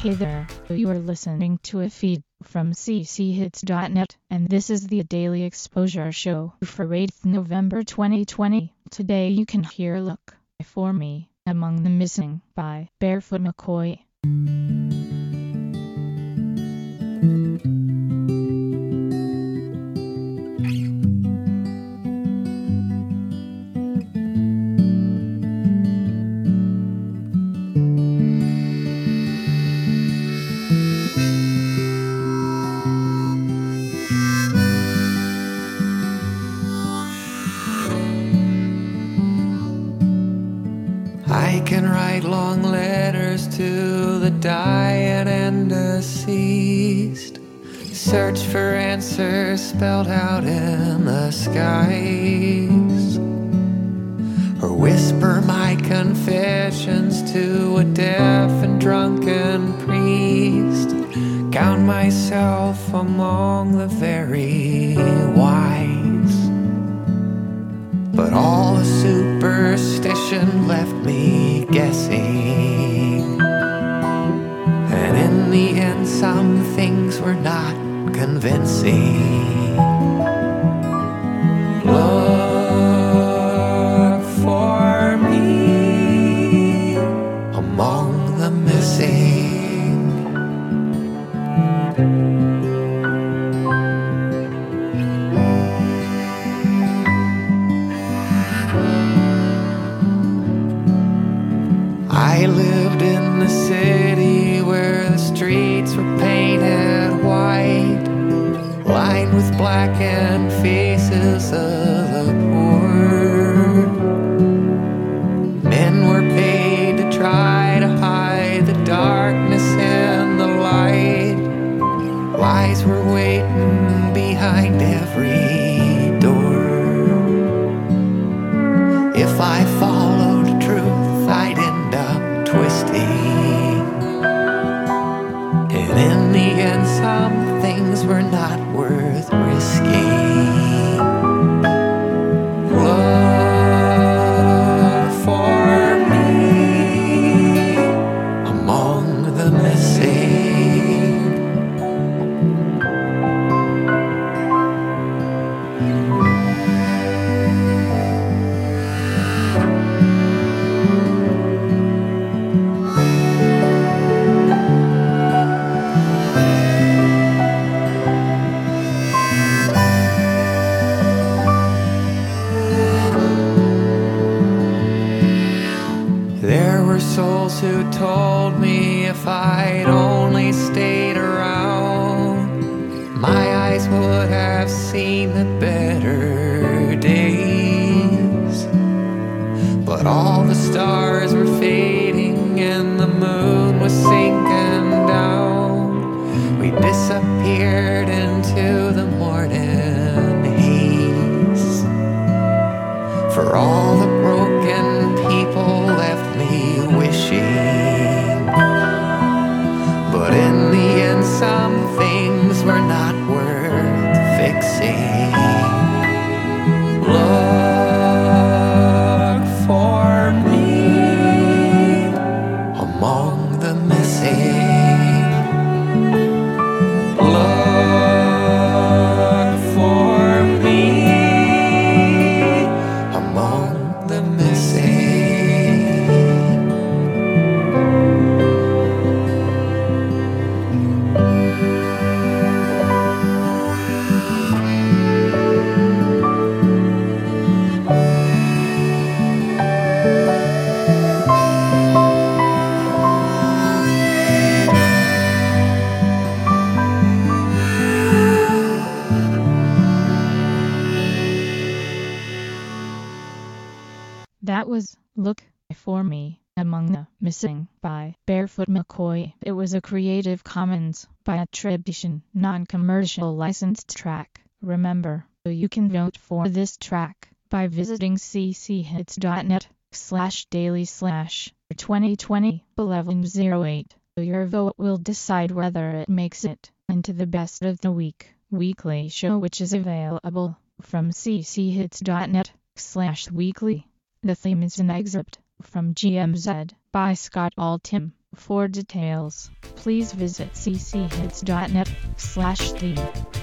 Hey there, you are listening to a feed from cchits.net, and this is the Daily Exposure Show for 8th November 2020. Today you can hear Look For Me, Among the Missing by Barefoot McCoy. I can write long letters to the dying and deceased, search for answers spelled out in the skies, or whisper my confessions to a deaf and drunken priest, count myself among the very wise. But all the superstition left me guessing, and in the end some things were not convincing. Look for me among the missing. I lived in the city where the streets were painted white, lined with blackened faces of the poor. Men were paid to try to hide the darkness and the light. Lies were waiting behind every door. If I followed truth, I'd end up twisting, and in the end some things were not worth risking. Look for me among the missing. There were souls who told me if I'd only stayed around, my eyes would have seen the better days. But all the stars were fading and the moon was sinking down. We disappeared into the morning haze. For all the broken people left me wishing, but in the end some things were not worth fixing. Look for me among the missing. Look for me among the missing. That was Look For Me, Among the Missing by Barefoot McCoy. It was a Creative Commons by attribution, non-commercial licensed track. Remember, you can vote for this track by visiting cchits.net/daily/2020-1108. Your vote will decide whether it makes it into the Best of the Week weekly show, which is available from cchits.net/weekly. The theme is an excerpt from GMZ by Scott Altham For details, please visit cchits.net/theme.